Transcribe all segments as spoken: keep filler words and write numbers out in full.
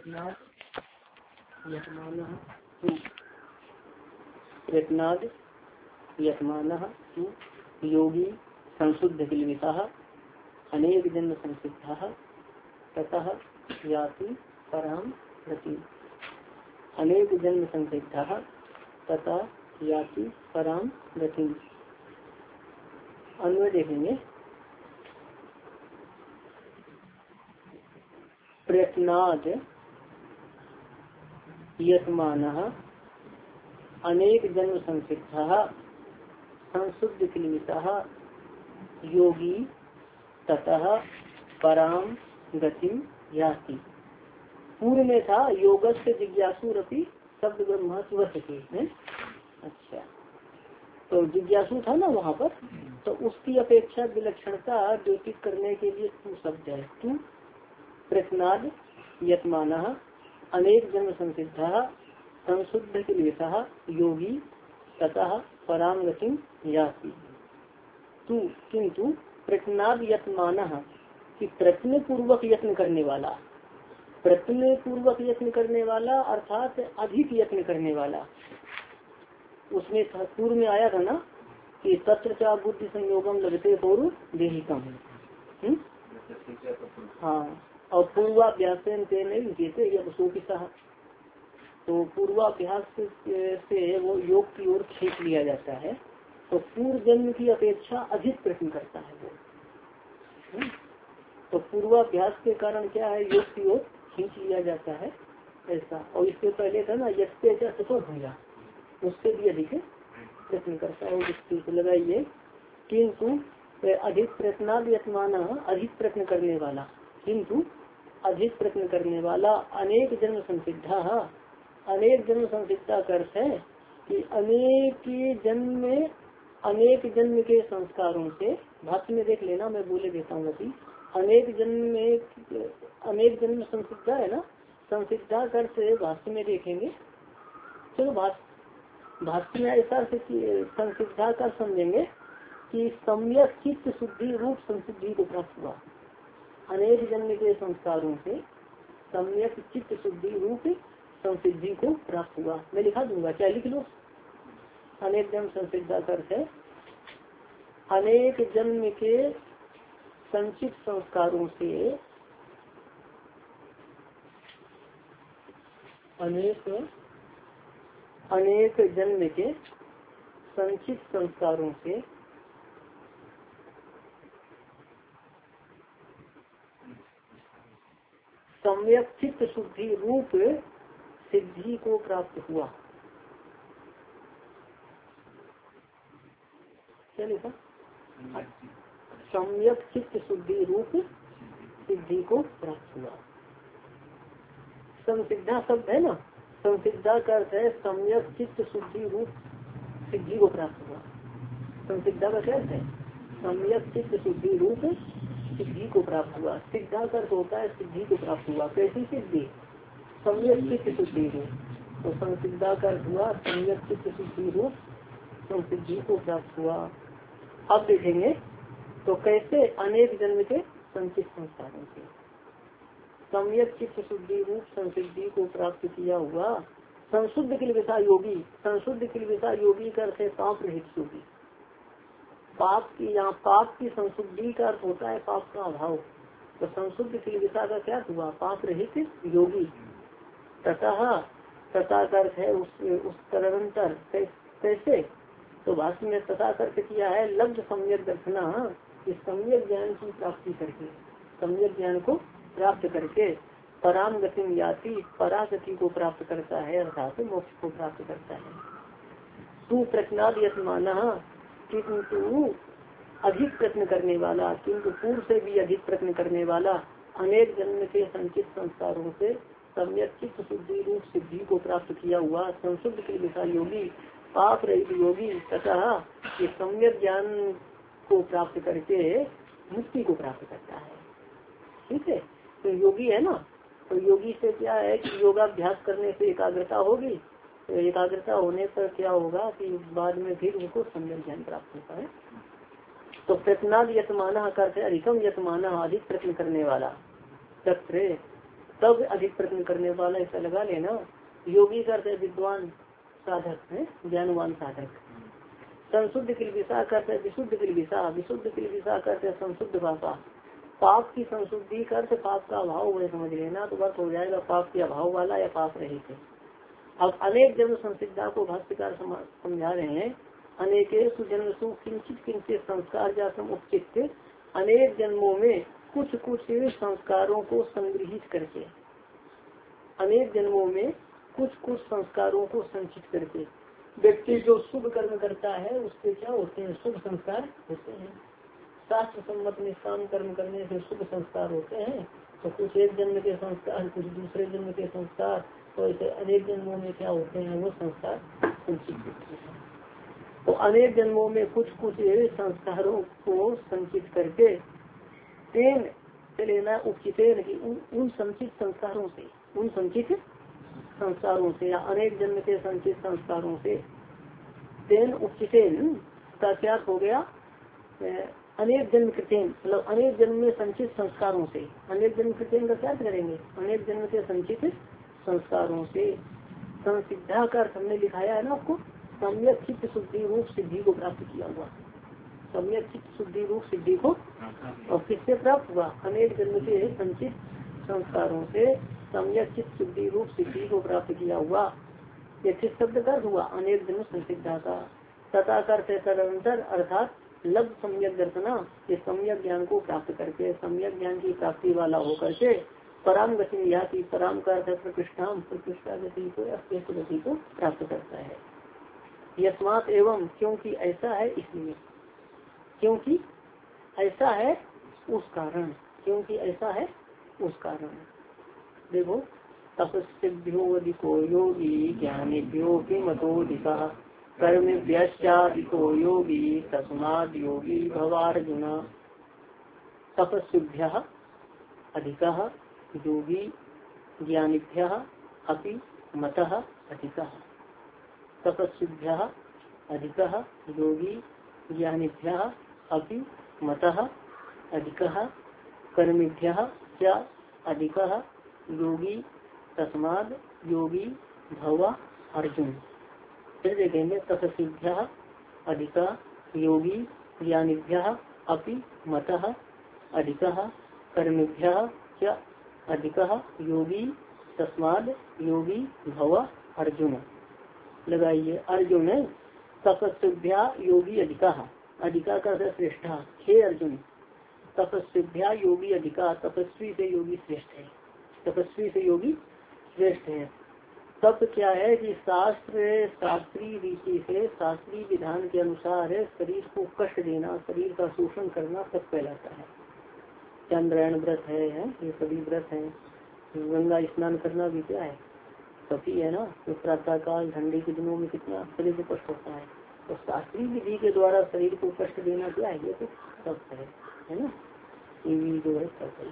प्रयत्नाद यत्मानः तु प्रयत्नाद यत्मानः तु योगी संशुद्ध किलमितः अनेक जन्म संसिद्धः ततः याति परां गतिम्। अनेक जन्म संसिद्धः ततः याति परां गतिम्। अन्वय देखेंगे। प्रयत्नाद यत्मानः अनेक जन्म संसिद्धः संशुद्ध किलमितः योगी ततः परां गतिम याति। पूर्व में था योगस्य जिज्ञासु रपि शब्द ब्रह्म स्वसके। अच्छा, तो जिज्ञासु था ना वहाँ पर, तो उसकी अपेक्षा विलक्षणता द्योतित करने के लिए तू शब्द है। तू प्रयत्नाद यत्मानः अनेक जन्म संसिद्धः संशुद्ध किलमितः योगी ततः परां गतिम याति। तू किंतु प्रयत्नाद यत्मानः कि प्रयत्न पूर्वक यत्न करने वाला, प्रयत्न पूर्वक यत्न करने वाला अर्थात अधिक यत्न करने वाला। उसमें पूर्व में आया था ना कि तत्र चा बुद्धि संयोगम लगते पूर्व देहिकम। हाँ, और पूर्वाभ्यास तो पूर्वाभ्यास से वो योग की ओर खींच लिया जाता है। तो पूर्व जन्म की अपेक्षा अधिक प्रयत्न करता है वो। तो पूर्वाभ्यास के कारण क्या है, योग की ओर खींच लिया जाता है ऐसा। और इससे पहले था ना यस्ते चतुर भूया, उससे भी अधिक प्रयत्न करता है। उसको लगाइए किंतु अधिक प्रयत्नाद यत्माना अधिक प्रयत्न करने वाला, किंतु अधिक प्रयत्न करने वाला अनेक जन्म संसिद्धा। अनेक जन्म संसिद्धा का अर्थ है कि अनेक जन्म में अनेक जन्म के संस्कारों से, भाष्य में देख लेना, मैं बोले देता हूँ अभी। अनेक जन्म में अनेक जन्म संसिद्धा है ना, संसिद्धा कर से भाष्य में देखेंगे। चलो भाष्य भाष्य में ऐसा संसिद्धा कर समझेंगे कि सम्यक चित्त शुद्धि रूप संसिद्धि को प्राप्त हुआ। अनेक जन्म के संस्कारों से सम्यक चित्त शुद्धि रूप संसिद्धि को प्राप्त हुआ। मैं लिखा दूंगा, क्या लिख लो। अनेक जन्म संसिद्धा कर है अनेक जन्म के संचित संस्कारों से अनेक अनेक जन्म के संचित संस्कारों से सम्यक चित्त शुद्धि रूप सिद्धि को प्राप्त हुआ। क्या लिखा? सम्यक चित्त शुद्धि रूप सिद्धि को प्राप्त हुआ। संसिद्धा शब्द है ना, संसिद्धा का अर्थ है सम्यक चित्त शुद्धि रूप सिद्धि को प्राप्त हुआ। संसिद्धा का क्या है? सम्यक चित्त शुद्धि रूप सिद्धि को प्राप्त हुआ। सिद्धा का अर्थ होता है सिद्धि को प्राप्त हुआ। कैसी सिद्धि? सम्यक चित्त शुद्धि रूप। तो संसिद्धा का अर्थ हुआ सम्यक चित्त शुद्धि रूप संसिद्धि को प्राप्त हुआ। अब देखेंगे तो कैसे अनेक जन्म के संचित संस्कारों से सम्यक चित्त शुद्धि रूप संसिद्धि को प्राप्त किया हुआ। संशुद्ध किलविषा योगी, संशुद्ध किलविषा योगी का अर्थ है पाप रहित योगी। पाप की, यहाँ पाप की संशुद्धि का अर्थ होता है पाप का अभाव। तो संशुद्ध किलविषा का क्या हुआ? पाप रहित योगी। तथा तथा का अर्थ है उस उस तदनंतर कैसे? तो भाष्य में तथा अर्थ किया है लब्ध सम्यक दर्शना, इस सम्यक ज्ञान की प्राप्ति करके, सम्यक ज्ञान को प्राप्त करके पराम गति याति, परागति को प्राप्त करता है, अर्थात मोक्ष को प्राप्त करता है। तू प्रयत्नाद यत्मानः किंतु अधिक प्रयत्न करने वाला, किंतु पूर्व से भी अधिक प्रयत्न करने वाला अनेक जन्म के संचित संस्कारों से सम्यक चित्त शुद्धि रूप सिद्धि को प्राप्त किया हुआ संशुद्ध किलविषा योगी, पाप रहित योगी तथा ये सम्यक ज्ञान को प्राप्त करके मुक्ति को प्राप्त करता है। ठीक है, तो योगी है ना, तो योगी से क्या है कि योगाभ्यास करने से एकाग्रता होगी। तो एकाग्रता होने पर क्या होगा कि बाद में फिर उनको सम्यक ज्ञान प्राप्त होता है। तो प्रयत्नाद यत्माना करते अधिकम यत्माना अधिक प्रयत्न करने वाला। तत्र तब अधिक प्रयत्न करने वाला, ऐसा लगा लेना। योगी करते है विद्वान साधक है, ज्ञानवान साधक। संशुद्ध किलबिषा करते विशुद्ध किलबिषा, विशुद्ध किलबिषा करते संशुद्ध भाषा। पाप की संशुद्धि करते पाप का अभाव वह समझ लेना, तो बस हो जाएगा पाप के अभाव वाला या पाप रहित है। अब अनेक जन्म संसिद्धा को भाष्यकार समझा रहे हैं। अनेकेषु जन्मसु किंचित किंचित संस्कार जातम उपचित, अनेक जन्मों में कुछ कुछ संस्कारों को संग्रहित करके, अनेक जन्मों में कुछ कुछ संस्कारों को संचित करके व्यक्ति जो शुभ कर्म करता है उसके क्या होते हैं, शुभ संस्कार होते हैं। शास्त्र सम्मत निष्काम कर्म करने से शुभ संस्कार होते हैं। तो कुछ एक जन्म के संस्कार, कुछ दूसरे जन्म के संस्कार, तो ऐसे अनेक जन्मों में क्या होते हैं, वो संस्कार संचित होते हैं। तो अनेक जन्मों में कुछ कुछ संस्कारों को संचित करके तेन से लेना उपचितेन की उन, उन संचित संस्कारों से, उन संचित संस्कारों से या अनेक जन्म के संचित संस्कारों से तेन उपचितेन का क्या हो गया, अनेक जन्म कृतेन, मतलब अनेक जन्म में संचित संस्कारों से। अनेक जन्म कृतेन का क्या करेंगे, अनेक जन्म के संचित संस्कारों से। संसिद्धा का अर्थ हमने लिखाया है ना आपको, सम्यक चित्त शुद्धि रूप सिद्धि को प्राप्त किया हुआ। सम्यक चित्त शुद्धि रूप सिद्धि को और किससे प्राप्त हुआ, अनेक जन्म के संचित संस्कारों से सम्यक चित्त शुद्धि रूप सिद्धि को प्राप्त किया हुआ। ये किस शब्द का हुआ, अनेक जन्म संसिद्धा का। तथा करते तदंतर अर्थात लग सम्यक दर्शना, ये सम्यक ज्ञान को प्राप्त करके, सम्यक ज्ञान की प्राप्ति वाला होकर के पराम गति या की पराम का प्रतिष्ठा प्रतिष्ठा गति को अश्रेष्ठ गति को प्राप्त करता है। यस्मात एवं, क्योंकि ऐसा है इसलिए, क्योंकि ऐसा है उस कारण, क्योंकि ऐसा है उस कारण। देखो तपस्भ्यो अधिको योगी ज्ञानेभ्यो किमतोऽधिका कर्मेभ्यश्चाधिको योगी तस्माद् योगी भवार्जुन। तपस्भ्यः अधिकः योगी ज्ञानिभ्यः अपि मतः अधिकः। तपस्भ्यः अधिकः योगी ज्ञानिभ्यः अपि मतः अधिकः कर्मिभ्यः च अधिकः योगी तस्माद् योगी भव अर्जुन। फिर देखेंगे तपस्भ्यः अधिकः योगी ज्ञानिभ्यः अपि मतः अधिकः कर्मिभ्यः च अधिकः योगी तस्माद् योगी भव अर्जुन। लगाइए अर्जुन तपस्भ्या योगी अधिकः, अधिका का श्रेष्ठ। हे अर्जुन तपस्भ्या योगी अधिका, तपस्वी से योगी श्रेष्ठ है, तपस्वी से योगी श्रेष्ठ है। तप क्या है कि शास्त्र शास्त्रीय रीति से शास्त्रीय विधान के अनुसार शरीर को कष्ट देना, शरीर का शोषण करना तप कहलाता है। चंद्रायण व्रत है, है ये सभी व्रत है। गंगा स्नान करना भी क्या है, तभी है ना। तो प्रातः काल ठंडी के दिनों में कितना शरीर को कष्ट होता है, तो शास्त्रीय विधि के द्वारा शरीर को कष्ट देना क्या है, ये तो तप है, है ना। ये भी जो है तप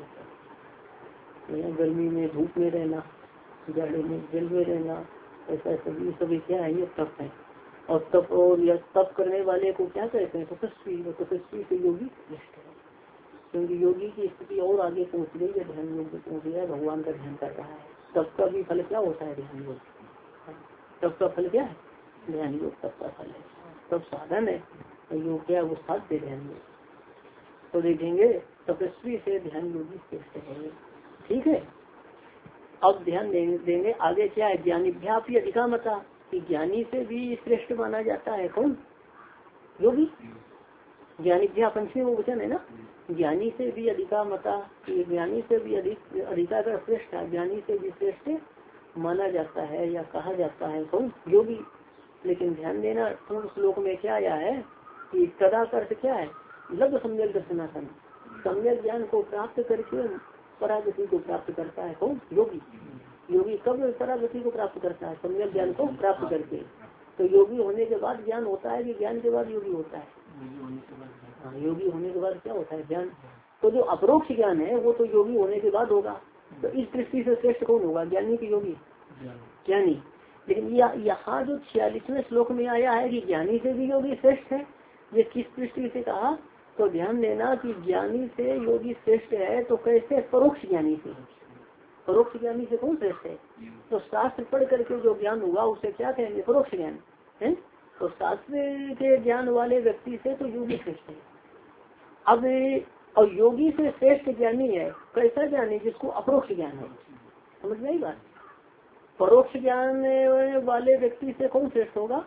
है। गर्मी में धूप में रहना, जाड़े में जल में रहना, ऐसा सभी सभी क्या है, ये तप है। और तप और यह तप करने वाले को क्या कहते हैं, तपस्वी। तपस्वी से योगी श्रेष्ठ है, क्योंकि योगी की स्थिति और आगे पहुँच गई है, ध्यान योग पहुँच गया, भगवान का ध्यान कर रहा है। तप का भी फल क्या होता है, ध्यान योग। तप का फल क्या है, ध्यान योग तप का फल है। तप साधन है, योग क्या वो साध्य ध्यान योग। तो देखेंगे तपस्वी से ध्यान योगी श्रेष्ठ है, ठीक है। अब ध्यान देंगे आगे क्या है, ज्ञानीभ्या भी अधिका मता, कि ज्ञानी से भी श्रेष्ठ माना जाता है कौन, योगी। ज्ञानीभ्या पंचमी वो वचन है ना, ज्ञानी से भी अधिका मता, कि ज्ञानी से भी अधिक अधिका का श्रेष्ठ है, ज्ञानी से भी श्रेष्ठ माना जाता है या कहा जाता है कौन, योगी। लेकिन ध्यान देना पूर्ण श्लोक में क्या आया है कि तदा अर्थ क्या है, लग सम्यक दर्शनासन, सम्यक ज्ञान को प्राप्त करके परागति को प्राप्त करता है कौन, योगी। योगी कब परागति को प्राप्त करता है, सम्यक ज्ञान को प्राप्त करके। तो योगी होने के बाद ज्ञान होता है कि ज्ञान के बाद योगी होता है, हाँ योगी होने के बाद क्या होता है, ज्ञान। तो जो अपरोक्ष ज्ञान है वो तो योगी होने के बाद होगा। तो इस दृष्टि से श्रेष्ठ कौन होगा, ज्ञानी की योगी, ज्ञानी। लेकिन यहाँ जो छियालीसवें श्लोक में आया है कि ज्ञानी से भी योगी श्रेष्ठ है, ये किस दृष्टि से कहा, तो ध्यान देना कि ज्ञानी से योगी श्रेष्ठ है तो कैसे, परोक्ष ज्ञानी से, परोक्ष ज्ञानी से कौन श्रेष्ठ है? तो शास्त्र पढ़ करके जो ज्ञान हुआ उसे क्या कहेंगे? परोक्ष ज्ञान है। तो शास्त्र के ज्ञान वाले व्यक्ति से तो योगी श्रेष्ठ है। अब और योगी से श्रेष्ठ ज्ञानी है कैसा ज्ञानी? जिसको अपरोक्ष ज्ञान है। समझ में आई बात? परोक्ष ज्ञान वाले व्यक्ति से कौन श्रेष्ठ होगा?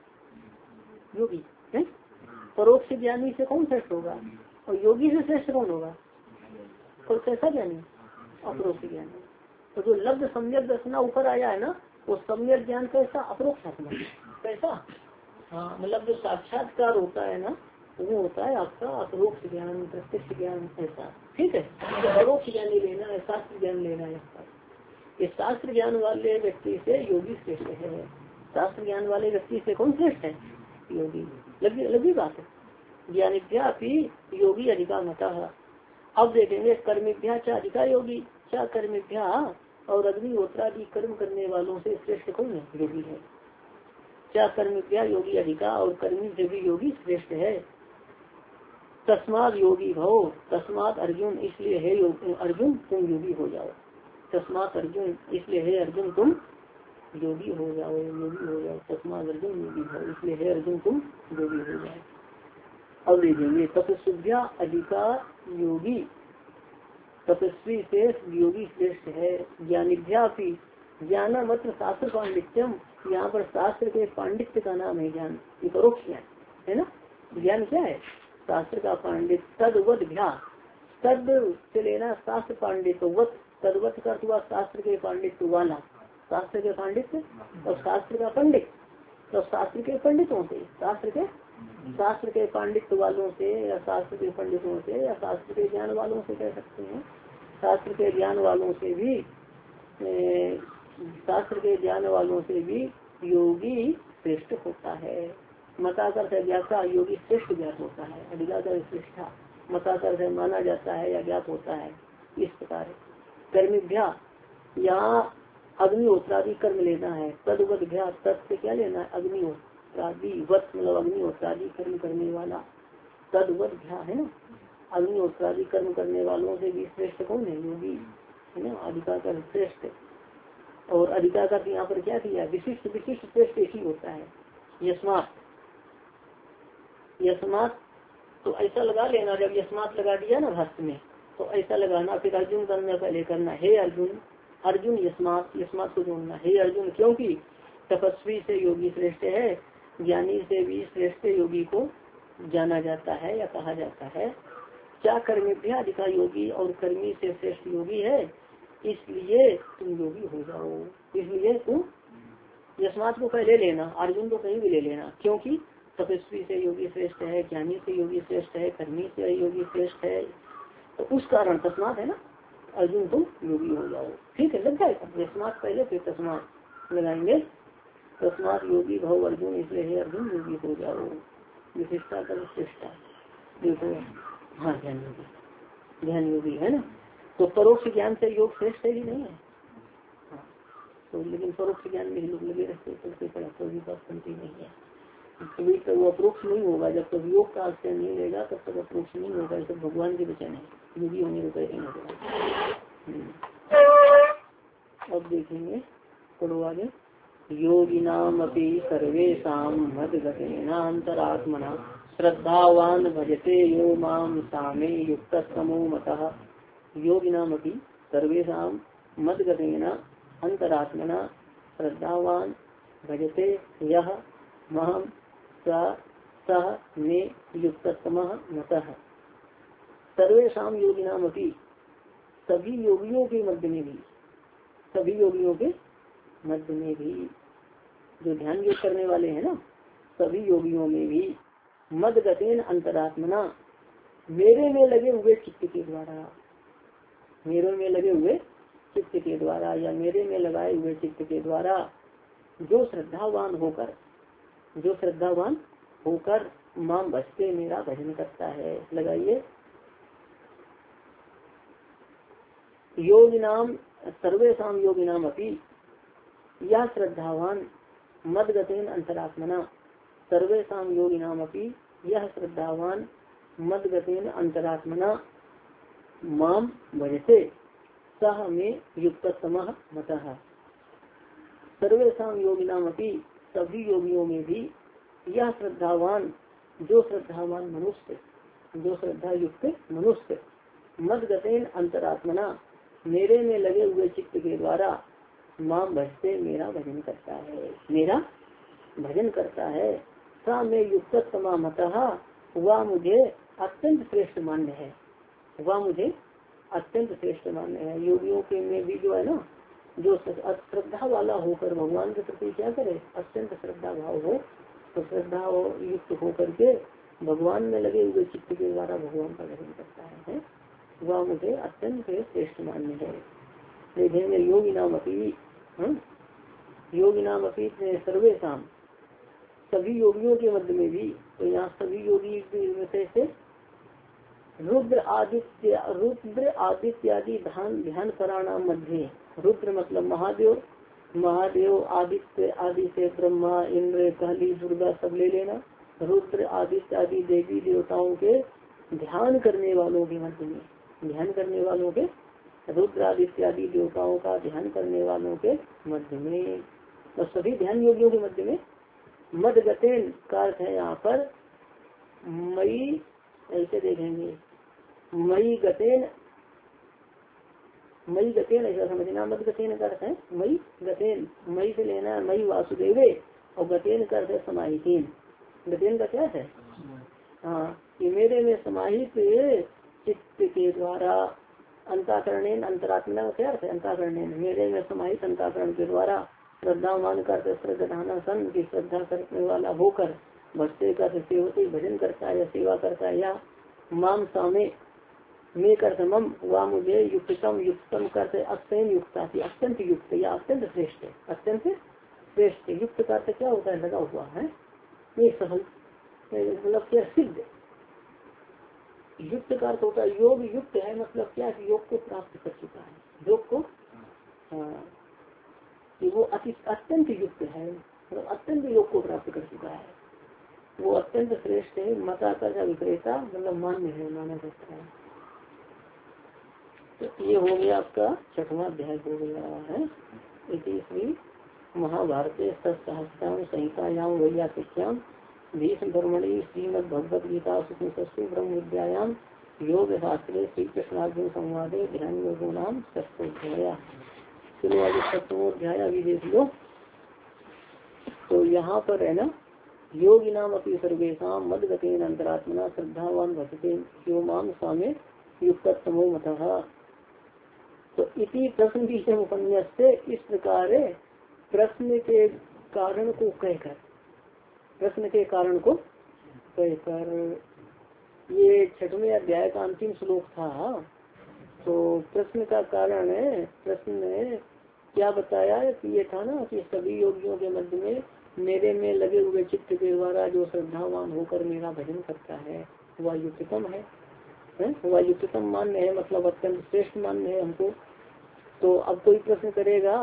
योगी है। परोक्ष ज्ञानी से कौन श्रेष्ठ होगा? और योगी से श्रेष्ठ कौन होगा? और कैसा ज्ञानी? अपरोक्ष ज्ञानी। तो जो लब्ध सम्यक दर्शना ऊपर आया है ना, वो सम्यक ज्ञान कैसा? अपरोक्ष कैसा? हाँ, मतलब जो साक्षात्कार होता है ना, वो होता है आपका अपरोक्ष ज्ञान, प्रत्यक्ष ज्ञान ऐसा। ठीक है, तो अपरोक्ष ज्ञानी लेना है, शास्त्र ज्ञान लेना है। इस शास्त्र ज्ञान वाले व्यक्ति से योगी श्रेष्ठ है। शास्त्र ज्ञान वाले व्यक्ति से कौन श्रेष्ठ है? योगी। लगी लगी बात है। ज्ञानिभ्या भी योगी अधिका मता। अब देखेंगे कर्मिभ्या चा अधिका योगी, चा कर्मिभ्या और अग्निहोत्रादि कर्म करने वालों से श्रेष्ठ कौन है? योगी है। क्या कर्मिभ्या योगी अधिका और कर्मी से भी योगी श्रेष्ठ है। तस्माद योगी भव, तस्मात अर्जुन इसलिए है अर्जुन तुम योगी हो जाओ। तस्मात अर्जुन इसलिए है अर्जुन तुम योगी हो जाओ, योगी हो जाओ। तस्मात अर्जुन योगी भव इसलिए है अर्जुन तुम योगी हो जाओ। अब देखेंगे तपस्विभ्या अधिका योगी, तपस्वी से योगी श्रेष्ठ है। ज्ञानिभ्या भी ज्ञान मात्र शास्त्र पांडित्यम, यहाँ पर शास्त्र के पांडित्य का नाम है ज्ञान। ये परोक्ष ज्ञान है ना। ज्ञान क्या है? शास्त्र का पांडित्य। तदवत भ्या, तद से लेना शास्त्र पांडित्य, वत तदवत का हुआ शास्त्र के पांडित्य वाला, शास्त्र के पांडित्य और शास्त्र का पंडित। तो शास्त्र के पंडितों से, शास्त्र के शास्त्र के पांडित्य वालों से या शास्त्र के पंडितों से या शास्त्र के ज्ञान वालों से कह सकते हैं। शास्त्र के ज्ञान वालों से भी ए, शास्त्र के ज्ञान वालों से भी योगी श्रेष्ठ होता है। मताकर से व्याख्या योगी श्रेष्ठ ज्ञात होता है। अधिकाकर श्रेष्ठा मताकर से माना जाता है या ज्ञात होता है। इस प्रकार कर्मिभ्या यहाँ अग्निहोत्रादि कर्म लेना है। तदवत भ्या तद से क्या लेना है? अग्निहोत्रादि वत मतलब अग्निहोत्रादि कर्म करने वाला। तदवत भ्या है ना, अग्निहोत्रादि कर्म करने वालों से भी श्रेष्ठ कौन है? योगी है ना। अधिकाकर श्रेष्ठ। और अधिकाकर यहाँ पर क्या किया? विशिष्ट विशिष्ट श्रेष्ठ एक ही होता है। यस्मात यस्मात तो ऐसा लगा लेना। जब यस्मात लगा दिया ना भाष्य में, तो ऐसा लगाना। फिर अर्जुन करना पहले करना हे अर्जुन, अर्जुन यस्मात, यस्मात को जोड़ना। हे अर्जुन क्योंकि तपस्वी से योगी श्रेष्ठ है, ज्ञानी से भी श्रेष्ठ योगी को जाना जाता है या कहा जाता है। क्या कर्मिभ्या अधिका योगी और कर्मी से श्रेष्ठ योगी है, इसलिए तुम योगी हो जाओ। इसलिए तुम यस्मात को पहले लेना, अर्जुन को कहीं भी ले लेना। क्योंकि तपस्वी से योगी श्रेष्ठ है, ज्ञानी से योगी श्रेष्ठ है, कर्मी से योगी श्रेष्ठ है, तो उस कारण तस्मात है ना, अर्जुन तुम योगी हो जाओ। ठीक है, लग जाएगा। यस्मात पहले फिर तस्मात लगाएंगे। तस्मात योगी भव अर्जुन इसलिए है अर्जुन योगी हो जाओ। विशिष्टता का विशिष्टता देखो। हाँ, ध्यान योगी, ध्यान योगी है ना। तो परोक्ष ज्ञान से योग श्रेष्ठ ही नहीं है। हाँ, तो लेकिन परोक्ष ज्ञान में ही लोग लगे रहते करते पड़ा तो भी बात बनती नहीं है। कभी तो वो अप्रोक्ष नहीं होगा। जब तक योग का आश्रय नहीं लेगा तब तक अप्रोक्ष नहीं होगा। ये सब भगवान के वचन है। योगी होने को कहेंगे। अब देखेंगे पढ़ो आगे। योगिनाम अपि सर्वेषां मद्गतेनान्तरात्मना श्रद्धावान भजते यो माम सामे युक्ततमो मतः। योगिनाम अपि सर्वेषां मद्गतेन अंतरात्मना श्रद्धावान भजते यह माम सह मे युक्ततमः मतः। सर्वेषां योगिनाम अपि सभी योगियों के मध्य में भी, सभी योगियों के मध्य में भी जो ध्यान योग करने वाले हैं ना, सभी योगियों में भी मद्गतेन अंतरात्मना मेरे में लगे हुए चित्त के द्वारा, मेरे में लगे हुए चित्त के द्वारा या मेरे में लगाए हुए चित्त के द्वारा जो श्रद्धावान होकर, जो श्रद्धावान होकर माम भजते मेरा भजन करता है। लगाइए योगिनाम सर्वेषां योगिनाम अपि यह श्रद्धावान मद्गतेन अंतरात्मना सर्वेषां योगिनाम अपि यह श्रद्धावान मद्गतेन अंतरात्मना माम भजते सह में युक्त समः मतः। सर्वेषां योगिनाम अपि सभी योगियों में भी यह श्रद्धावान जो श्रद्धावान मनुष्य जो श्रद्धा युक्त मनुष्य मद गतेन अंतरात्मना मेरे में लगे हुए चित्त के द्वारा माम भजते मेरा भजन करता है मेरा भजन करता है। सा में युक्त समा मतः वह मुझे अत्यंत श्रेष्ठ मान्य है वह मुझे अत्यंत श्रेष्ठ मान्य है। योगियों के में भी जो है ना जो श्रद्धा वाला होकर भगवान के प्रति क्या करे अत्यंत श्रद्धा भाव हो तो श्रद्धा युक्त होकर के भगवान में लगे हुए चित्त के द्वारा भगवान का भजन करता है वह मुझे अत्यंत श्रेष्ठ मान्य है। देखेंगे योगी नाम अपी योगी नाम अपी सर्वेशम सभी योगियों के मध्य में भी तो यहाँ सभी योगी से रुद्र आदित्य रुद्र आदित्यादि ध्यान ध्यान कराणाम मध्य रुद्र मतलब महादेव महादेव आदित्य आदि से ब्रह्मा इंद्र काली दुर्गा सब ले लेना। रुद्र आदित्य आदि देवी देवताओं के ध्यान करने वालों के मध्य में ध्यान करने वालों के रुद्र आदित्य आदि देवताओं का ध्यान करने वालों के मध्य में तो सभी ध्यान योगियों के मध्य में मद गतेन का अर्थ है यहाँ पर मई ऐसे देखेंगे मई गतेन मई गतेन ऐसा समझना मद गतेन का अर्थ है मई गतेन मई से लेना मई वासुदेवे और गतेन का अर्थ है समाहितीन। गतेन का क्या है हाँ कि मेरे में समाहित चित्त के द्वारा अंताकरणेन अंतरात्मा का क्या अर्थ है अंताकरणेन मेरे में समाहित अंताकरण के द्वारा श्रद्धावान करते श्रद्धाना सन की श्रद्धा करने वाला होकर भक्ति का सेवती भजन करता है या सेवा करता है या माम सामे में करते मम वह मुझे युक्तम युक्तम करते अत्यंत युक्ता थी अत्यंत युक्त या अत्यंत श्रेष्ठ अत्यंत श्रेष्ठ युक्त करते क्या होता है लगा हुआ है ये सफल मतलब क्या सिद्ध युक्त का अर्थ होता है योग युक्त है मतलब क्या योग को प्राप्त कर चुका है योग को हाँ कि वो अति अत्यंत युक्त है मतलब अत्यंत योग को प्राप्त कर चुका है वो अत्यंत श्रेष्ठ है मता का विक्रेता मतलब मान्य है माना जाता है। तो ये हो गया आपका छठवां अध्याय हो गया है। इसी महाभारत सहस्त्राम संहितायाम वैयासिक्याम भीष्म धर्मणि श्रीमद भगवद गीता सुखसु ब्रह्म विद्यायाम योग शास्त्रे श्री कृष्णार्जुन संवादे ध्यान योगो नाम षष्ठोध्याय। चलो आज सप्तमोध्याय अभी देख लो। तो यहाँ पर है ना योगी नाम अपनी सर्वेशा मद गतेन अंतरात्मना श्रद्धावान भजते यो माम सामे युक्त तमो मतः। तो इसी प्रश्न की उपन्यास से इस प्रकार प्रश्न के कारण को कहकर प्रश्न के कारण को कहकर ये छठवें अध्याय का अंतिम श्लोक था। तो प्रश्न का कारण है प्रश्न ने क्या बताया कि ये था ना कि सभी योगियों के मध्य में मेरे में लगे हुए चित्त के द्वारा जो श्रद्धावान होकर मेरा भजन करता है वह युक्तम है, है? वह युक्तम मान्य है मतलब अत्यंत श्रेष्ठ मान्य है हमको। तो अब कोई प्रश्न करेगा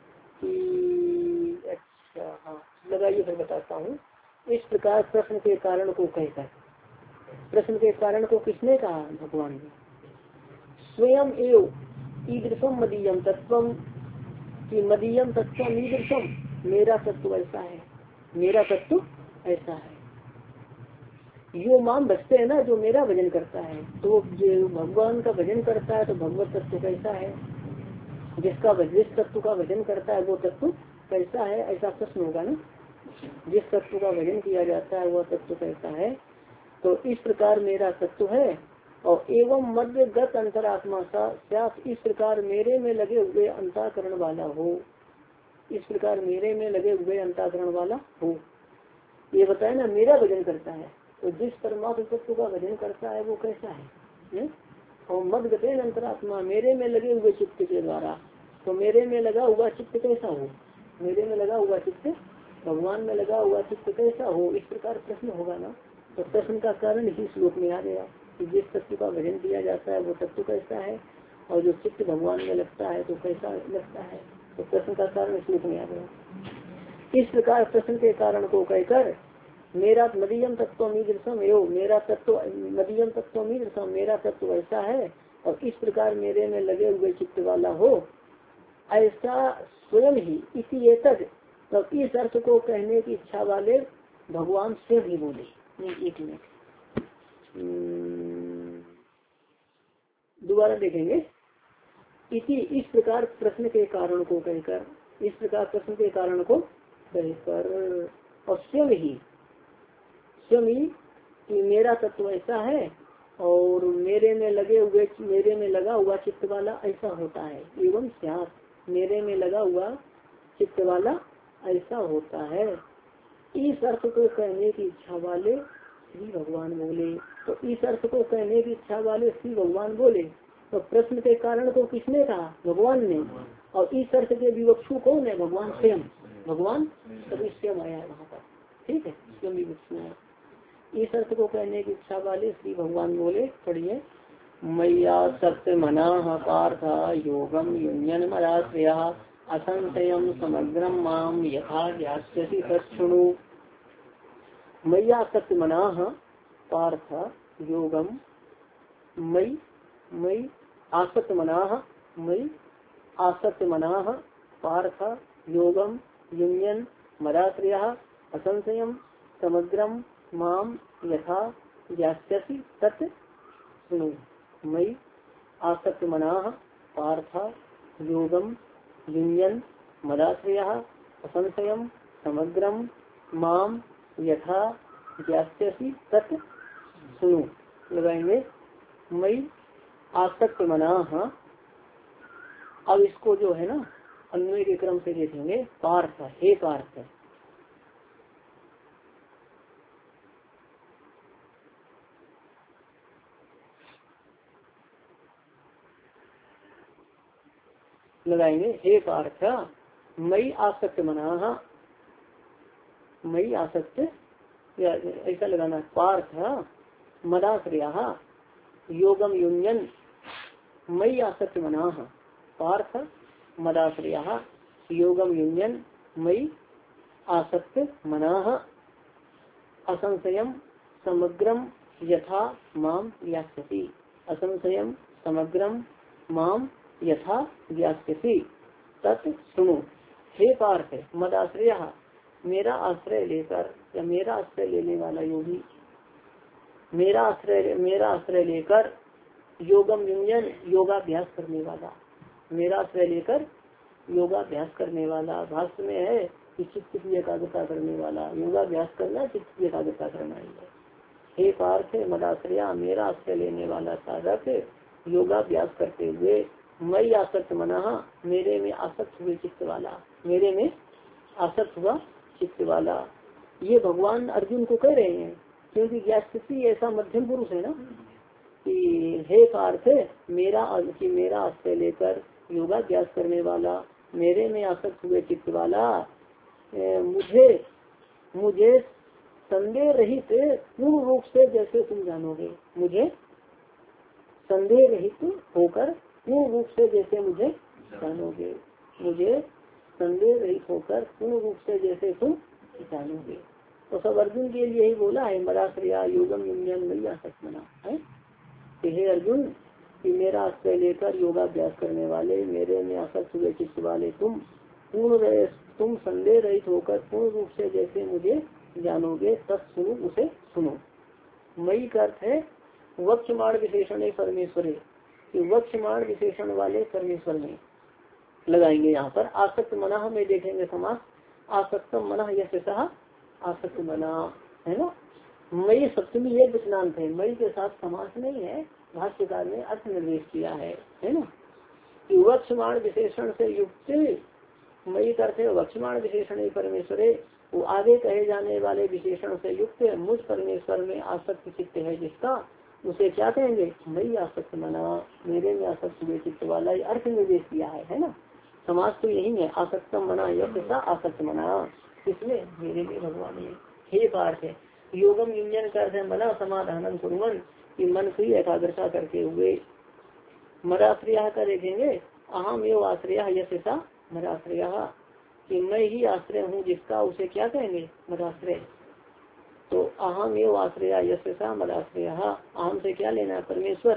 कि अच्छा हाँ लगाइए फिर बताता हूँ। इस प्रकार प्रश्न के कारण को कहकर प्रश्न के कारण को किसने कहा भगवान ने स्वयं एव ईदृशम मदीयम तत्वम कि मदीयम तत्वम ईदृशम मेरा तत्व ऐसा है मेरा तत्व ऐसा है। यो माम भजते है ना जो मेरा भजन करता है तो जो भगवान का भजन करता है तो भगवत तत्व कैसा है जिसका जिस तत्व का भजन करता है वो तत्व कैसा है ऐसा प्रश्न होगा ना। जिस तत्व का भजन किया जाता है वह तत्व कैसा है। तो इस प्रकार मेरा तत्व है और एवं मध्य गत अंतरात्मा सा इस प्रकार मेरे में लगे हुए अंतःकरण वाला हो इस प्रकार मेरे में लगे हुए अंतःकरण वाला हो। ये बताया ना मेरा भजन करता है तो जिस परमात्म तत्व का भजन करता है वो कैसा है, है? और मद गतेन अंतरात्मा मेरे में लगे हुए चित्त के द्वारा तो मेरे में लगा हुआ चित्त कैसा हो मेरे में लगा हुआ चित्त भगवान में लगा हुआ चित्त कैसा हो इस प्रकार प्रश्न होगा ना। तो प्रश्न का कारण इसी श्लोक में आ गया कि जिस तत्व का भजन किया जाता है वो तत्व कैसा है और जो चित्त भगवान में लगता है तो कैसा लगता है। तो प्रश्न का कारण श्लोक में आ गया। इस प्रकार प्रश्न के कारण को कहकर मेरा मदीयम तत्व मीदृशम एवं मेरा तत्व मदीयम तत्व मीदृशम मेरा तत्व ऐसा है और इस प्रकार मेरे में लगे हुए चित्त वाला हो, ऐसा स्वयं ही इसी तक तो इस अर्थ को कहने की इच्छा वाले भगवान से भी बोले। नहीं, एक मिनट दोबारा देखेंगे। इसी इस प्रकार प्रश्न के कारण को कहकर, इस प्रकार प्रश्न के कारण को कहकर और स्वयं ही स्वयं ही कि मेरा तत्व ऐसा है और मेरे में लगे हुए मेरे में लगा हुआ चित्त वाला ऐसा होता है। एवं स्यात्, मेरे में लगा हुआ चित्त वाला ऐसा होता है। इस अर्थ को कहने की इच्छा वाले श्री भगवान बोले। तो इस अर्थ को कहने की इच्छा वाले श्री भगवान बोले। तो प्रश्न के कारण को किसने कहा? भगवान ने। और इस अर्थ के विवक्षु कौन है? भगवान स्वयं। भगवान कभी स्वयं आया है वहाँ पर, ठीक है, स्वयं विवक्षु है। इस अर्थ को कहने की इच्छा वाले श्री भगवान बोले, पढ़िए। मैया सत्य मना पार्थ योगम युञ्जन मदाश्रय असंशयम समग्रम माम यथा ज्ञास्यसि तच्छृणु। मैया सत्य मना पार्थ योगम, मई मई आसक्त मना, मई आसक्त मना पार्थ योगम युञ्जन मदाश्रय असंशयम समग्रम माम यथा ज्ञास्यसि तत् शृणु। मई आसक्त मना पार्थ योगम युञ्जन मदाश्रय असंशयम समग्रम माम यथा ज्ञास्यसि तत् शृणु। लगाएंगे मई आसक्त मना। अब इसको जो है ना अन्वय के क्रम से देखेंगे। पार्थ, हे पार्थ, लगाएंगे हे पार्थ मई आसक्त मना, मई आसक्त या ऐसा लगाना। पार्थ मदाश्रया योगम युञ्जन, मई आसक्त मना पार्थ मदाश्रया योगम युञ्जन मई आसक्त मना असंशयम समग्रम यथा माम व्यास्यति। असंशयम समग्रम माम यथा व्यास्यति तत् सुनो। हे पार्थ मदाश्रय, मेरा आश्रय लेकर या मेरा आश्रय लेने वाला योगी, मेरा आश्रय मेरा आश्रय लेकर योगम युञ्जन योगाभ्यास करने वाला, मेरा आश्रय लेकर योगाभ्यास करने वाला। भाष्य में है कि चित्त की एकाग्रता करने वाला। योगाभ्यास करना चित्त की एकाग्रता करना ही है। हे पार्थ मदाश्रया, मेरा आश्रय लेने वाला साधक योगाभ्यास करते हुए मई आसक्त मना, मेरे में आसक्त हुए चित्त वाला, मेरे में आसक्त हुआ चित्त वाला। ये भगवान अर्जुन को कह रहे हैं, क्योंकि ज्ञास्यति ऐसा मध्यम पुरुष है ना कि हे पार्थ मेरा कि मेरा आश्रय लेकर योगाभ्यास करने वाला, मेरे में आसक्त हुए चित्त वाला, मुझे मुझे संदेह रहित पूर्ण रूप से जैसे तुम जानोगे, मुझे संदेह रहित होकर पूर्ण रूप से जैसे मुझे जानोगे, मुझे संदेह रहित होकर पूर्ण रूप से जैसे तुम जानोगे। तो सब अर्जुन के लिए ही बोला है मदाश्रया योगम युञ्जन मई आसक्त मना है। हे अर्जुन कि मेरा आश्रय लेकर योगाभ्यास करने वाले, मेरे में आसक्त हुए चित्त वाले तुम पूर्ण तुम संदेह रहित होकर पूर्ण रूप से जैसे मुझे जानोगे, तब सुनो, उसे सुनो। मई का अर्थ है वक्षमाण विशेषण परमेश्वर, कि वक्षमाण विशेषण वाले परमेश्वर में। लगाएंगे यहाँ पर आसक्त मना में देखेंगे समास आसक्तम मना यशः आसक्त मना है ना। मई सप्तमी एक वचनांत है, मई के साथ समास नहीं है। भाष्यकार ने अर्थ निर्देश किया है है ना कि वक्षमाण विशेषण से युक्त, मई करते वक्षमाण विशेषण परमेश्वर, वो आगे कहे जाने वाले विशेषण से युक्त मुझ परमेश्वर में आसक्त चित्त है जिसका, उसे क्या कहेंगे? मई आसक्त मना, मेरे में आसक्त हुए चित्त वाला। अर्थ निर्देश किया है है ना। समाज तो यही है आसक्तम मना यश आसक्त मना, इसमें मेरे में भगवान है। हे पार्थ योगम युञ्जन करते मना समाधान कुर्वन्, कि मन की एकाग्रता करते हुए। मदाश्रय का देखेंगे अहम एव आश्रय यशसा मदाश्रय, कि मैं ही आश्रय हूँ जिसका, उसे क्या कहेंगे? मदाश्रय। तो अहम एव आश्रय यशसा मदाश्रय, अहम से क्या लेना है? परमेश्वर।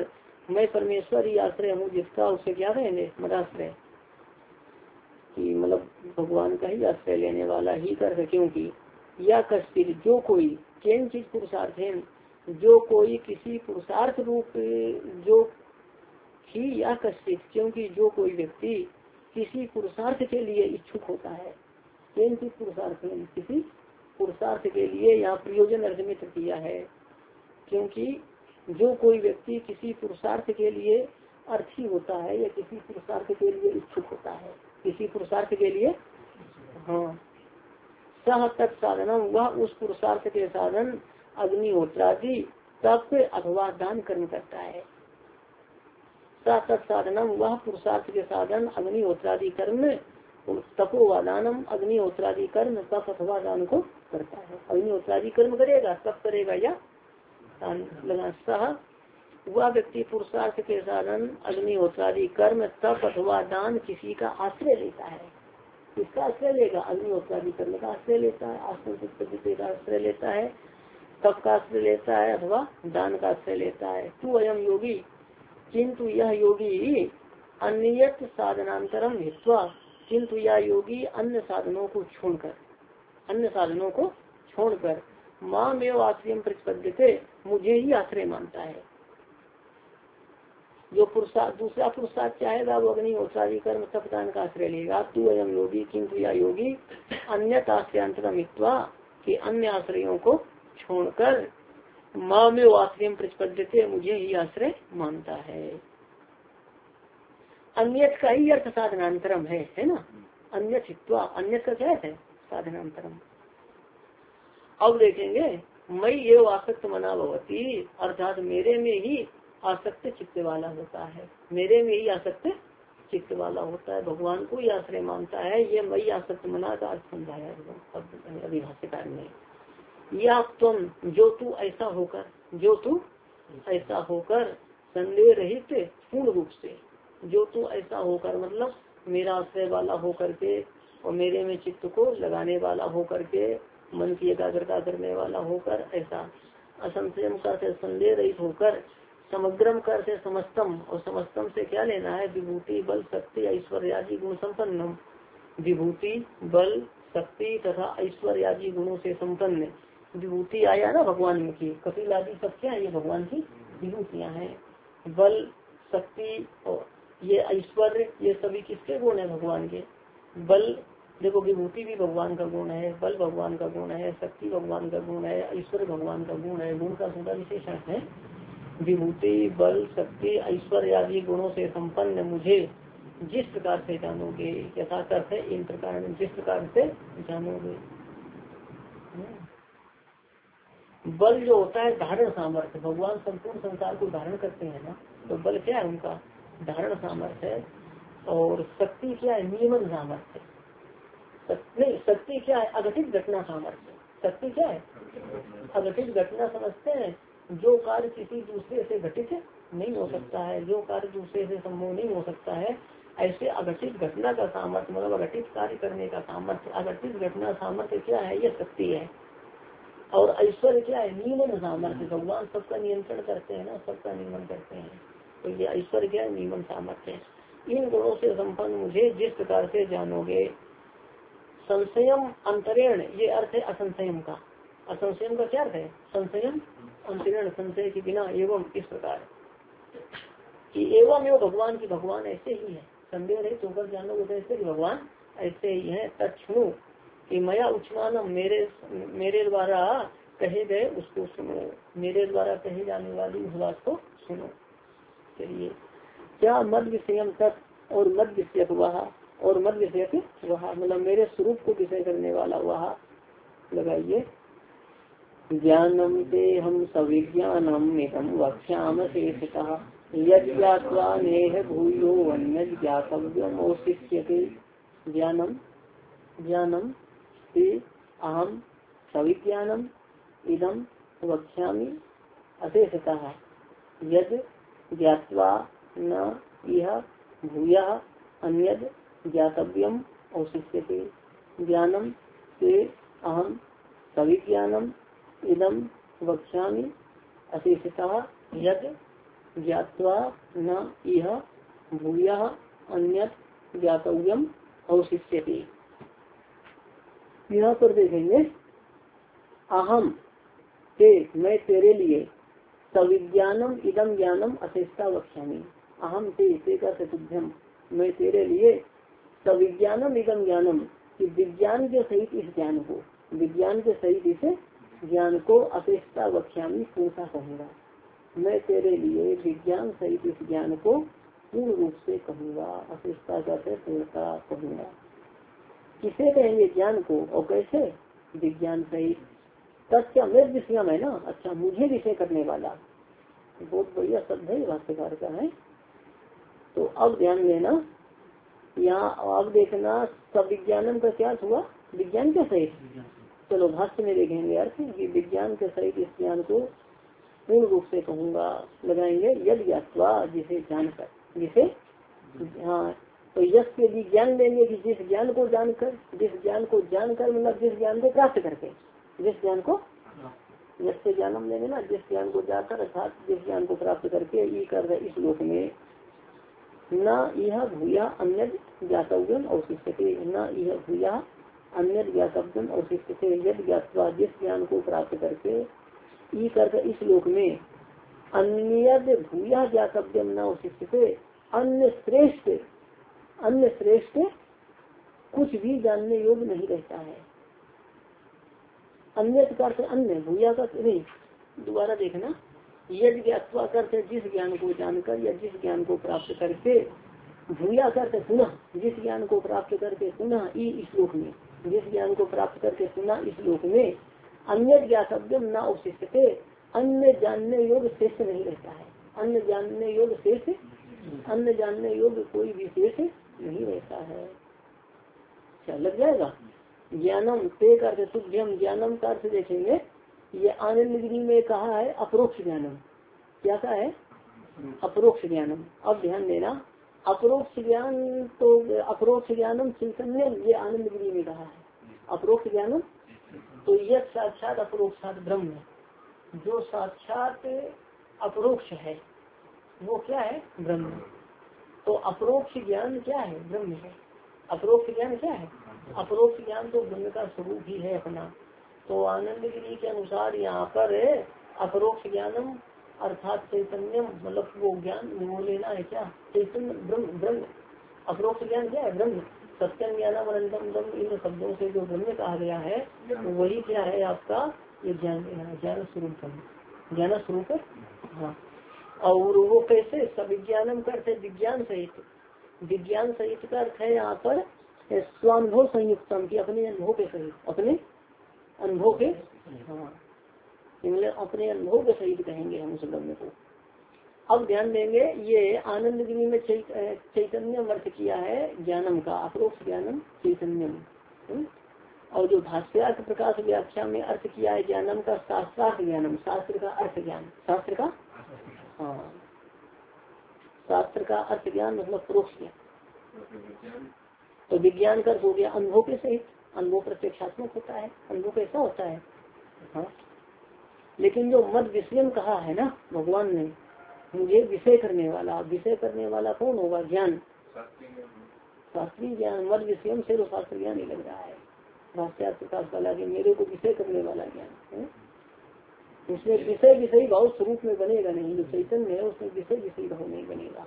मैं परमेश्वर ही आश्रय हूँ जिसका, उससे क्या कहेंगे मदाश्रय, कि मतलब भगवान का ही आश्रय लेने वाला ही कर, क्योंकि या कश्चित जो कोई केन चीज पुरुषार्थ है, जो कोई किसी पुरुषार्थ रूप जो ही या कश्चित, क्योंकि जो कोई व्यक्ति किसी पुरुषार्थ के लिए इच्छुक होता है, केन चीज पुरुषार्थ है, किसी पुरुषार्थ के लिए यहाँ प्रयोजन अर्थ में किया है, क्योंकि जो कोई व्यक्ति किसी पुरुषार्थ के लिए अर्थी होता है या किसी पुरुषार्थ के लिए इच्छुक होता है, किसी पुरुषार्थ के लिए, हाँ, सह तत्साधनम, वह उस पुरुषार्थ के साधन अग्निहोत्रादि तप अथवा दान कर्म करता है। सह तत्साधनम, वह पुरुषार्थ के साधन अग्निहोत्रादि कर्म, तपोवादानम, अग्निहोत्रादि कर्म तप अथवा दान को करता है। अग्निहोत्रादि कर्म करेगा, तप करेगा या दान लगा। सह, वह व्यक्ति पुरुषार्थ के साधन अग्निहोत्रादि कर्म तप अथवा दान किसी का आश्रय लेता है। किसका आश्रय लेगा? अग्निहोत्रादि कर्म का आश्रय लेता है, आश्रय का आश्रय लेता है, तप का आश्रय लेता है अथवा दान का आश्रय लेता है। तू अयम योगी, किंतु यह योगी अन्यत साधनांतरम हित्वा, किंतु यह योगी अन्य साधनों को छोड़कर, अन्य साधनों को छोड़कर माँ में आश्रय प्रतिपद्यते, मुझे ही आश्रय मानता है। जो पुरुषार्थ दूसरा पुरुषार्थ चाहेगा वो अग्निहोत्रादि कर्म तपदान का आश्रय लेगा। तू अयम योगी, किंतु या योगी अन्य आश्रयांतरम हित्वा, कि अन्य आश्रयों को छोड़कर माँ में आश्रय प्रतिपद्यते, मुझे ही आश्रय मानता है। अन्यत का ही अर्थ साधनांतरम है, है ना। अन्यत हित्वा, अन्यत का क्या है? साधनांतरम। अब देखेंगे मैं ये आसक्त मना भवती, अर्थात मेरे में ही आसक्त चित्त वाला होता है, मेरे में ही आसक्त चित्त वाला होता है, भगवान को ही आश्रय मानता है। ये मई आसक्त मना का अर्थ समझाया अभी भाष्यकार ने। या तुम, जो तू ऐसा होकर, जो तू ऐसा होकर संदेह रहित पूर्ण रूप से, जो तू ऐसा होकर मतलब मेरा आश्रय वाला होकर के और मेरे में चित्त को लगाने वाला होकर के, मन की एकाग्रता करने वाला होकर, ऐसा असंशयम करते संदेह रहित होकर, समग्रम करते समस्तम, और समस्तम से क्या लेना है? विभूति बल शक्ति ऐश्वर्य आदि गुण संपन्नम, विभूति बल शक्ति तथा ऐश्वर्य आदि गुणों से संपन्न। विभूति आया ना भगवान में की, कपिल आदि सब क्या है? ये भगवान की विभूतियाँ हैं। बल शक्ति और ये ऐश्वर्य, ये सभी किसके गुण है? भगवान के। बल देखो, विभूति भी भगवान का गुण है, बल भगवान का गुण है, शक्ति भगवान का गुण है, ऐश्वर्य भगवान का गुण है। गुण का थोड़ा विशेषण है। विभूति बल शक्ति ऐश्वर्य आदि गुणों से संपन्न मुझे जिस प्रकार से जानोगे, यथा अर्थ है इन प्रकार, जिस प्रकार से जानोगे। बल जो होता है धारण सामर्थ्य, भगवान संपूर्ण संसार को धारण करते हैं ना, तो बल क्या है? उनका धारण सामर्थ्य है। और शक्ति क्या है? नियमन सामर्थ्य। नहीं, शक्ति क्या है? अघटित घटना सामर्थ्य। शक्ति क्या है? अघटित घटना समझते हैं, जो कार्य किसी दूसरे से घटित नहीं हो सकता है, जो कार्य दूसरे से संभव नहीं हो सकता है, ऐसे अघटित घटना का सामर्थ्य, मतलब अघटित कार्य करने का सामर्थ्य। अघटित घटना सामर्थ्य क्या है? ये शक्ति है। और ऐश्वर्य क्या है? नियमन सामर्थ्य। भगवान सबका नियंत्रण करते हैं ना, सबका नियमन करते हैं, तो ये ऐश्वर्य क्या है? नियमन सामर्थ्य है। इन गुणों से संपन्न मुझे जिस प्रकार से जानोगे। संशयम अंतरेण, ये अर्थ है असंशयम का। असंशयम का क्या अर्थ है? संशयम अंतरेण, संशय के बिना, एवं इस प्रकार कि एवं एवं भगवान की, भगवान ऐसे ही है, संदेह रहित होकर जानोगे तो ऐसे भगवान ऐसे ही है। तत्णु कि मया उच्चमानम, मेरे मेरे द्वारा कहे गए उसको सुनो, मेरे द्वारा कहे जाने वाली उस बात को सुनो। चलिए, क्या मद विषयम तत्, और मद विषयक वह, और मद विषयक वह मतलब मेरे स्वरूप को विषय करने वाला वह लगाइए। ज्ञानम ते हम सविज्ञानम एकम वक्ष्याम शेषतः यज्ञात्वा नेह भूयो अन्य ज्ञातव्यम औशिष्यते। ज्ञानम ज्ञानम ते अहम सविज्ञानम इदम वक्ष्यामि अशेषतः यद ज्ञात्वा न इह भूयः अन्यद ज्ञातव्यम औशिष्यते। ज्ञानम ते अहम सविज्ञानम इदम वक्ष्यामि अशेषतः यद ज्ञात्वा न इह भूयः अन्यत् ज्ञातव्यम अवशिष्यते। यहाँ पर देखेंगे अहम ते मैं तेरे लिए सविज्ञानम इदम ज्ञानम अशेषता वक्ष्यामि। अहम ते ते का तुभ्यम मैं तेरे लिए सविज्ञानम इदम ज्ञानम कि विज्ञान के सहित इस ज्ञान को विज्ञान के सहित इस ज्ञान को अशेषता वक्ष्यामि पूर्णता कहूँगा। मैं तेरे लिए विज्ञान सहित इस ज्ञान को पूर्ण रूप से कहूँगा। अशेषता का पूर्णता कहूँगा। किसे कहेंगे ज्ञान को और कैसे? विज्ञान सहित। तथ्य मेरे विषय है ना। अच्छा मुझे विषय करने वाला बहुत बढ़िया शब्द है भाष्यकार का है। तो अब ध्यान देना यहाँ अब देखना सब विज्ञानम का क्या हुआ विज्ञान के सहित। चलो भाष्य में देखेंगे अर्थ कि विज्ञान के सहित इस ज्ञान को पूर्ण रूप से कहूँगा लगाएंगे यद ज्ञात्वा जिसे जानकर जिसे हाँ तो यश के भी ज्ञान लेंगे कि जिस ज्ञान को जानकर जिस ज्ञान को जानकर मतलब जिस ज्ञान को प्राप्त करके जिस ज्ञान को यश से ज्ञानम लेंगे ना जिस ज्ञान को जाकर अर्थात जिस ज्ञान को प्राप्त करके ये कर इस लोक में न यह भूया अन्य ज्ञातव्यम अवशिष्यते न यह भूया अन्य ज्ञातव्यम अवशिष्यते यद ज्ञात्वा जिस ज्ञान को प्राप्त करके ई कर इस लोक में अन्य भूया ज्ञातव्यम न अवशिष्यते अन्य श्रेष्ठ अन्य श्रेष्ठ कुछ भी जानने योग्य नहीं रहता है। अन्य प्रकार से अन्य भूया का नहीं दोबारा देखना यद ज्ञात्वा करते जिस ज्ञान को जानकर या जिस ज्ञान को प्राप्त करके भूया करते पुनः जिस ज्ञान को प्राप्त करके पुनः इस लोक में जिस ज्ञान को प्राप्त करके पुनः इस लोक में अन्य ज्ञातव्यम न अवशिष्यते अन्य जानने योग्य शेष नहीं रहता है। अन्य जानने योग्य शेष अन्य जानने योग्य कोई विशेष नहीं रहता है। क्या लग जाएगा? ज्ञानम ते करते तुभ्यम ज्ञानम का अर्थ देखेंगे ये आनंद गिरी में कहा है अपरोक्ष ज्ञानम। क्या कहा है? अपरोक्ष ज्ञानम। अब ध्यान देना अपरोक्ष ज्ञान तो अपरोक्ष ज्ञानम चैतन्य ये आनंद गिरी में कहा है अपरोक्ष ज्ञानम। तो यह साक्षात अपरोक्षात ब्रह्म जो साक्षात अपरोक्ष है वो क्या है? ब्रह्म। तो अपरोक्ष ज्ञान क्या है? ब्रह्म है। अपरोक्ष ज्ञान क्या है? अपरोक्ष ज्ञान तो ब्रह्म का स्वरूप ही है अपना। तो आनंद गिरी के अनुसार यहाँ पर अपरोक्ष ज्ञानम अर्थात चैतन्यम मतलब वो ज्ञान वो लेना है क्या? चैतन्य ब्रह्म ब्रह्म अपरोक्ष ज्ञान क्या है? ब्रह्म। सत्यम ज्ञानम अनंतम ब्रह्म इन शब्दों से जो ब्रह्म कहा गया है वही क्या है आपका ये ज्ञान लेना है ज्ञान स्वरूप ब्रह्म ज्ञान स्वरूप। हाँ और वो कैसे? सविज्ञानम करते विज्ञान सहित विज्ञान सहित का अर्थ है यहाँ पर स्वानुभव संयुक्तम की अपने अनुभव के सहित अपने अनुभव के हाँ अपने अनुभव के सहित कहेंगे हम उस ब्रह्म को। अब ध्यान देंगे ये आनंद गिरी में चैतन्य अर्थ किया है ज्ञानम का अपरोक्ष ज्ञानम चैतन्यम। और जो भाष्यार्थ प्रकाश व्याख्या में अर्थ किया है ज्ञानम का शास्त्रार्थ ज्ञानम शास्त्र का अर्थ ज्ञान शास्त्र का हाँ शास्त्र का अर्थ ज्ञान मतलब परोक्ष ज्ञान। तो विज्ञान का हो गया अनुभव के सहित अनुभव प्रत्यक्षात्मक होता है अनुभव कैसा होता है हाँ। लेकिन जो मद विषयम कहा है ना भगवान ने मुझे विषय करने वाला विषय करने वाला कौन होगा? ज्ञान शास्त्रीय ज्ञान मद विषयम से तो शास्त्र ज्ञान ही लग रहा है भाष्यार्थ प्रकाश वाला के मेरे को विषय करने वाला ज्ञान। उसमें विषय विषयी भाव स्वरूप में बनेगा नहीं जो चैतन्य है उसमें विषय विषयी भाव नहीं बनेगा।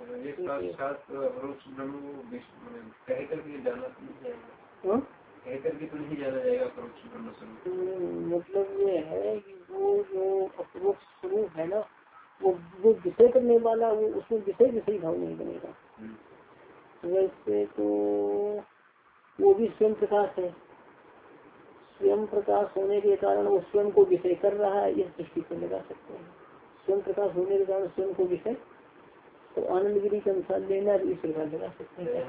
मतलब ये है कि वो जो अपरोक्ष स्वरूप है ना वो वो विषय करने वाला वो उसमें विषय विषयी भाव नहीं बनेगा। वैसे तो वो भी स्वयं प्रकाश है स्वयं प्रकाश होने के कारण वो स्वयं को विषय कर रहा है इस दृष्टि से लगा सकते हैं। स्वयं प्रकाश होने के कारण स्वयं को विषय तो आनंद गिरी के अनुसार लेना इस प्रकार लगा सकते हैं।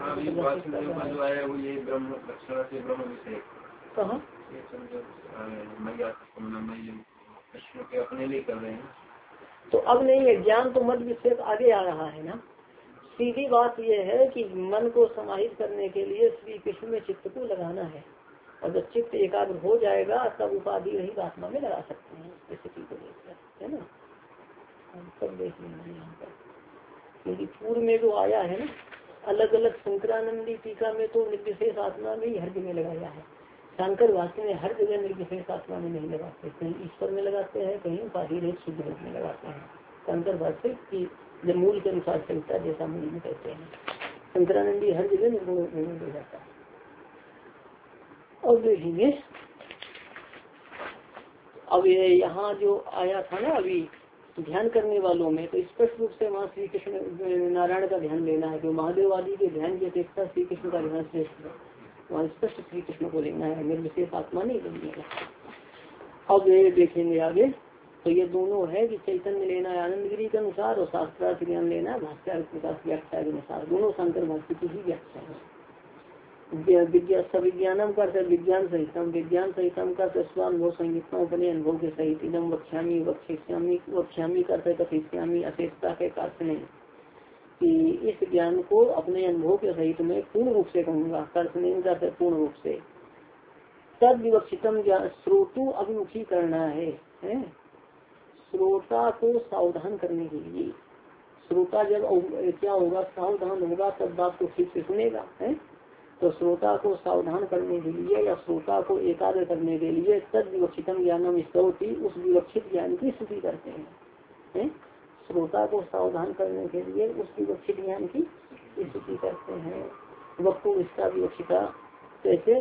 कहाँ अपने लिए कर रहे हैं तो अब नहीं है ज्ञान तो मत विषय आगे आ रहा है ना। सीधी बात यह है कि मन को समाहित करने के लिए श्री कृष्ण में चित्त को लगाना है और जब चित्त एकाग्र हो जाएगा तब उपाधि रहित आत्मा में लगा सकते हैं स्थिति को देखकर है ना। हम सब देख लेंगे यहाँ पर। क्योंकि पूर्व में जो आया है ना, अलग अलग शंकरानंदी टीका में तो निर्विशेष आत्मा में ही हर जगह लगाया है। शंकर भाष्य में हर जगह निर्विशेष आत्मा में नहीं लगाते, कहीं ईश्वर में लगाते हैं, कहीं उपाधि रहित शुद्ध रूप में लगाते हैं। शंकर भाष्य की जब मूल के अनुसार चलता है, जैसा मूल में कहते हैं, शंकरानंदी हर जगह निर्गुण में ले जाता है। और देखेंगे अब ये यहाँ जो आया था ना अभी ध्यान करने वालों में, तो स्पष्ट रूप से वहाँ श्री कृष्ण नारायण का ध्यान लेना है। जो महादेव आदि के ध्यान की अपेक्षा श्री कृष्ण का ध्यान श्रेष्ठ है, वहाँ स्पष्ट श्री कृष्ण को लेना है, निर्विशेष आत्मा नहीं लेनी है। अब ये देखेंगे आगे, तो ये दोनों है कि चैतन्य लेना है आनंद गिरी के अनुसार और शास्त्रार्थ ज्ञान लेना है भाष्य व्याख्या के अनुसार। दोनों शंकर भाष्य की ही व्याख्या है। विज्ञानम का विज्ञान सहितम, विज्ञान सहितम का स्वानुभव संयुक्तों अपने अनुभव के सहित इदम वक्ष्यामी वक्ष्यामी वक्ष्यामी करते कथिष्यामी अशेषता के कार्य नहीं कि इस ज्ञान को अपने अनुभव के सहित में पूर्ण रूप से कहूँगा, कर्त नहीं करते पूर्ण रूप से। तद विवक्षितम श्रोतु अभिमुखी करना है, है? श्रोता को सावधान करने के लिए। श्रोता जब क्या होगा, सावधान होगा तब बात को ठीक से सुनेगा, है? तो श्रोता को सावधान करने के लिए या श्रोता को एकाग्र करने के लिए तद विवक्षितम ज्ञानम स्तौति, उस विवक्षित ज्ञान की स्तुति करते हैं, है? श्रोता को सावधान करने के लिए उस विवक्षित ज्ञान की स्तुति करते हैं। वक्तु इसका विवक्षिता कैसे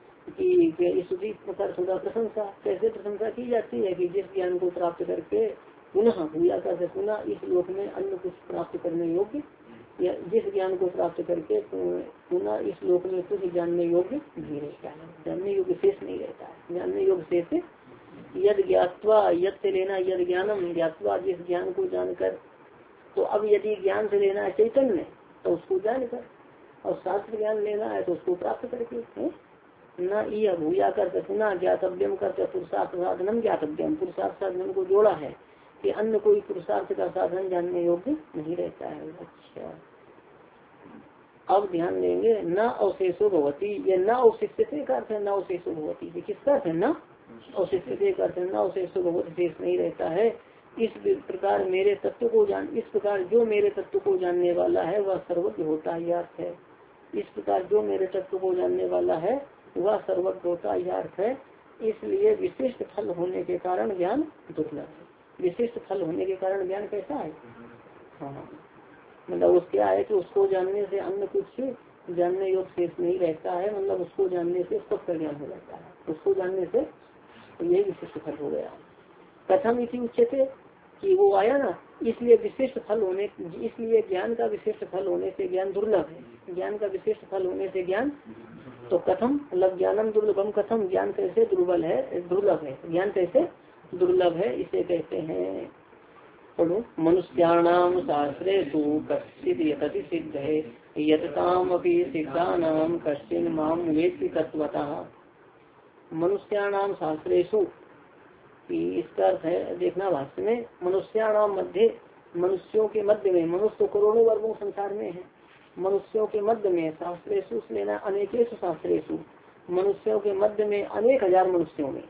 कि स्तुति प्रकार थोड़ा प्रशंसा कैसे प्रशंसा की जाती है कि जिस ज्ञान को प्राप्त करके पुनः भूया कर पुनः इस लोक में अन्य कुछ प्राप्त करने योग्य, या जिस ज्ञान को प्राप्त करके पुनः इस लोक में कुछ जानने योग्य नहीं रहता है, जानने योग्य शेष नहीं रहता है। जानने योग्य शेष यद ज्ञात्वा, यद से लेना यद ज्ञानम ज्ञात्वा, जिस ज्ञान को जानकर। तो अब यदि ज्ञान से लेना है चैतन्य तो उसको जानकर, और शास्त्र ज्ञान लेना है तो उसको प्राप्त करके। न यह भूया करते पुनः ज्ञातव्यम करते पुरुषार्थ साधनम ज्ञातव्यम, पुरुषार्थ साधन को जोड़ा है कि अन्य कोई पुरुषार्थ का साधन जानने योग्य नहीं रहता है। अच्छा, अब ध्यान देंगे न अवशेषो भवती, ये न अवशिष्यते का अर्थ है, न अवशेषो भवती, ये किसका अर्थ है? न अवशिष्यते का अर्थ है न अवशेषो भवती, शेष नहीं रहता है। इस प्रकार मेरे तत्व को जान, इस प्रकार जो मेरे तत्व को जानने वाला है वह सर्वज्ञ होता है, यह अर्थ है। इस प्रकार जो मेरे तत्व को जानने वाला है वह सर्वज्ञ होता, यह अर्थ है। इसलिए विशिष्ट फल होने के कारण ज्ञान दुर्लभ है। विशिष्ट फल होने के कारण ज्ञान कैसा है? हाँ, मतलब उसके है कि उसको जानने से अन्य कुछ जानने योग्य शेष नहीं रहता है, मतलब उसको जानने से सबका ज्ञान हो जाता है, उसको जानने से तो यही विशिष्ट फल हो गया। कथम इसी उच्चते कि वो आया ना, इसलिए विशिष्ट फल होने, इसलिए ज्ञान का विशिष्ट फल होने से ज्ञान दुर्लभ है। ज्ञान का विशिष्ट फल होने से ज्ञान तो कथम मतलब ज्ञानम दुर्लभम, कथम ज्ञान कैसे दुर्बल है, दुर्लभ है, ज्ञान कैसे दुर्लभ है, इसे कहते हैं। पढ़ो, मनुष्याणाम शास्त्रेषु कश्चित् यतति सिद्ध है यतताम अपि सिद्धानाम कश्चिन् माम वेत्ति तत्वतः। मनुष्याणाम शास्त्रेषु, इसका अर्थ है देखना भाष्य में, मनुष्याणाम मध्य, मनुष्यों के मध्य में, मनुष्य करोड़ों वर्गों संसार में है, मनुष्यों के मध्य में, शास्त्रेषु लेना अनेकेषु शास्त्रेषु, मनुष्यों के मध्य में अनेक हजार मनुष्यों में,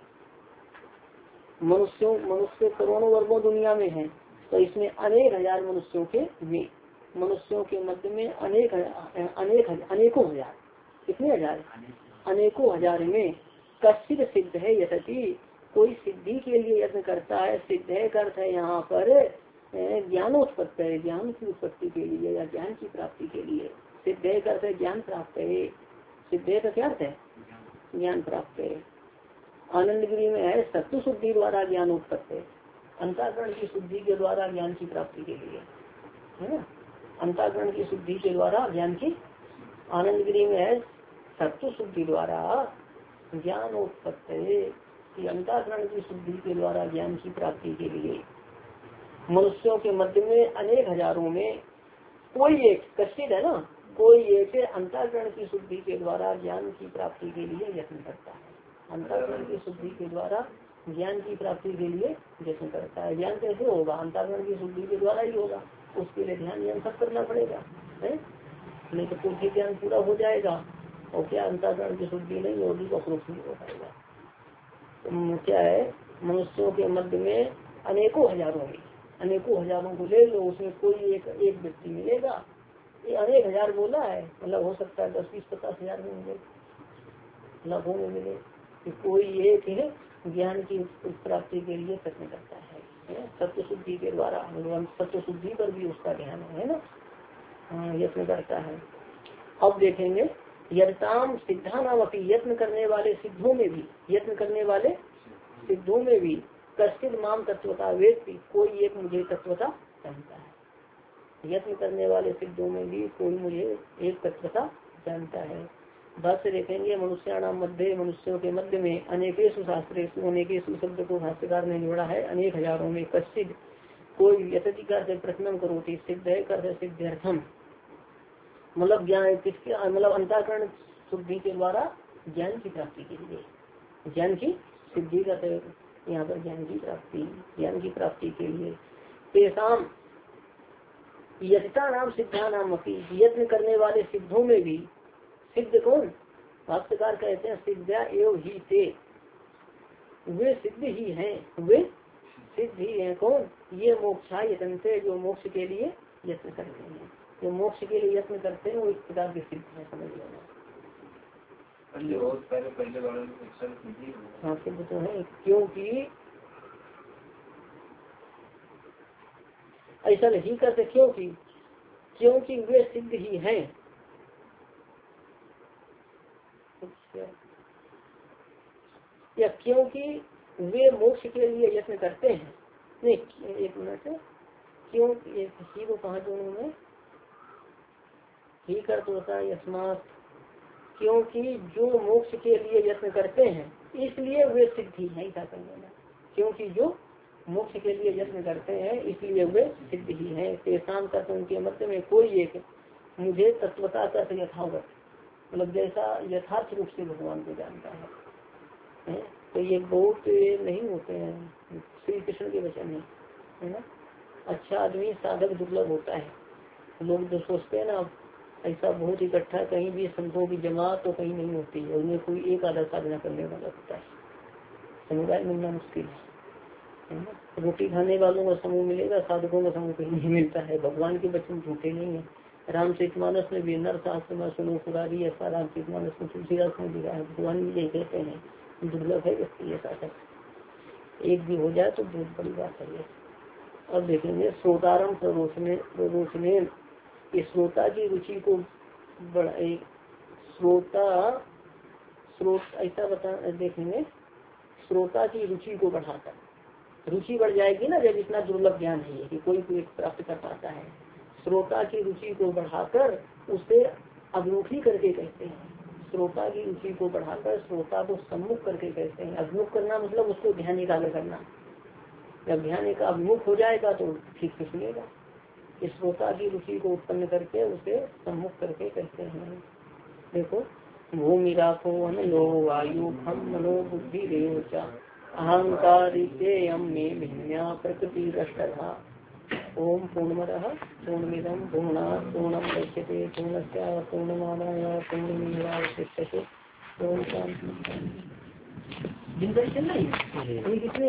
मनुष्यों मनुष्य करोड़ों वर्गों दुनिया में है, तो इसमें अनेक हजार मनुष्यों के में, मनुष्यों के मध्य में अनेक अनेक अनेकों हजार, कितने हजार? अनेकों हजार में कश्चित् सिद्ध है यतति, कोई सिद्धि के लिए यत्न करता है। सिद्ध है का अर्थ है यहाँ पर ज्ञानोत्पत्ति है, ज्ञान की उत्पत्ति के लिए या ज्ञान की प्राप्ति के लिए। सिद्ध है का अर्थ है ज्ञान प्राप्त है। सिद्ध है का क्या अर्थ है? ज्ञान प्राप्त है। आनंद गिरी में है सत्व शुद्धि द्वारा ज्ञान उत्पत्ति, अंतःकरण की शुद्धि के द्वारा ज्ञान की प्राप्ति के लिए, है ना? अंतःकरण की शुद्धि के द्वारा ज्ञान की, आनंद गिरी में है सत्व शुद्धि द्वारा ज्ञान उत्पत्ति, अंतःकरण की शुद्धि के द्वारा ज्ञान की प्राप्ति के लिए। मनुष्यों के मध्य में अनेक हजारों में कोई एक, कश्चित है ना, कोई एक अंतःकरण की शुद्धि के द्वारा ज्ञान की प्राप्ति के लिए यत्न करता है। अंतःकरण की शुद्धि के द्वारा ज्ञान की प्राप्ति के लिए यत्न करता है। ज्ञान कैसे होगा? अंतःकरण की शुद्धि के द्वारा ही होगा। उसके लिए ध्यान ज्ञान सब करना पड़ेगा, है? नहीं तो पूर्ण ज्ञान पूरा हो जाएगा और क्या अंतःकरण की शुद्धि नहीं होगी तो अप्रोक्ष नहीं हो पाएगा। तो क्या है, मनुष्यों के मध्य में अनेकों हजारों में अनेकों हजारों को ले लो, उसमें कोई एक एक व्यक्ति मिलेगा। ये अनेक हजार बोला है, मतलब हो सकता है दस बीस पचास हजार में मिले, लाखों में मिले। कि कोई एक है ज्ञान की प्राप्ति के लिए प्रयत्न करता है, सत्य शुद्धि के द्वारा, भगवान सत्य शुद्धि पर भी उसका ध्यान है ना, यत्न करता है। अब देखेंगे यत्ताम सिद्धा नाम अपनी, यत्न करने वाले सिद्धों में भी, यत्न करने वाले सिद्धों में भी कश्चित माम तत्वता वेत्ति, कोई एक मुझे तत्वता जानता है। यत्न करने वाले सिद्धों में भी कोई मुझे एक तत्वता जानता है। भाष्य देखेंगे मनुष्याणाम मध्य, मनुष्यों के मध्य में अनेकेषु शास्त्रेषु, अनेकेषु शब्द को भाष्यकार ने जोड़ा है, अनेक हजारों में कश्चित कोई यतति कर प्रश्न करोति, सिद्ध है कर सिद्ध्यर्थम, मतलब ज्ञान किसके, मतलब अंतःकरण शुद्धि के द्वारा ज्ञान की प्राप्ति के लिए, ज्ञान की सिद्धि का यहाँ पर ज्ञान की प्राप्ति, ज्ञान की प्राप्ति के लिए। तेसाम यत्ता नाम सिद्धा नाम अपनी, यत्न करने वाले सिद्धों में भी, सिद्ध कौन, भाष्यकार कहते हैं सिद्धा एवं ही ते, वे सिद्ध ही हैं, वे सिद्ध ही हैं। कौन, ये मोक्षा यत्न से, जो मोक्ष के लिए यत्न करते हैं, जो मोक्ष के लिए यत्न करते हैं वो इस प्रकार के सिद्ध है, समझ लेना। हाँ सिद्ध तो है, क्योंकि ऐसा नहीं करते, क्योंकि क्योंकि वे सिद्ध ही हैं। या क्योंकि वे मोक्ष के लिए यत्न करते हैं, नहीं एक मिनट, क्यों ही को कहा दोनों में ही कर तो होता है यस्मात, क्योंकि जो मोक्ष के लिए यत्न करते हैं इसलिए वे सिद्धि है, ऐसा कर लेना। क्योंकि जो मोक्ष के लिए यत्न करते हैं इसलिए वे सिद्ध ही है। तेसाम करते उनके मध्य में कोई एक मुझे तत्वता कर यथावत, मतलब जैसा यथार्थ रूप से भगवान को जानता है, है? तो ये बहुत नहीं होते हैं, श्री कृष्ण के वचन है, है ना। अच्छा आदमी साधक दुर्लभ होता है, लोग जो सोचते हैं ना ऐसा बहुत इकट्ठा कहीं भी संतों की जमात तो कहीं नहीं होती है, उन्हें कोई एक आधा साधना करने वाला होता है, समुदाय मिलना मुश्किल है ना। रोटी खाने वालों का समूह मिलेगा, साधकों का समूह कहीं नहीं मिलता है। भगवान के वचन झूठे नहीं है। रामचरितमानस में भी नर शास्त्र में सुनो पुरारी, ऐसा रामचरितमानस में तुलसीदास ने दिखा है, भगवान भी यही कहते हैं दुर्लभ है व्यक्ति ऐसा है, एक भी हो जाए तो बहुत बड़ी बात है ये। अब देखेंगे श्रोतारम प्ररोचने प्ररोचने, इस श्रोता की रुचि को बढ़ा, श्रोता श्रोत ऐसा बता देखेंगे, श्रोता की रुचि को बढ़ाता, रुचि बढ़ जाएगी ना जब इतना दुर्लभ ज्ञान है कि कोई कोई प्राप्त कर पाता है। श्रोता की रुचि को बढ़ाकर उसे अभिमुखी करके कहते हैं, श्रोता की रुचि को बढ़ाकर श्रोता को सम्मुख करके कहते हैं। अभिमुख करना मतलब उसको ध्यान निकाले करना, जब ध्यान एक अभिमुख हो जाएगा तो ठीक से सुनेगा। इस श्रोता की रुचि को उत्पन्न करके उसे सम्मुख करके कहते हैं। देखो भूमि राखो अनलो वायु हम मनो बुद्धि रेवचा अहंकार में भिन्या प्रकृति रष्टा। ओम पूर्णमदः पूर्णमिदं पूर्णात् पूर्णं दृश्यते पूर्णस्य पूर्णमादाय पूर्णमेवावशिष्यते। ओम शांति। दिन भर चल रही है।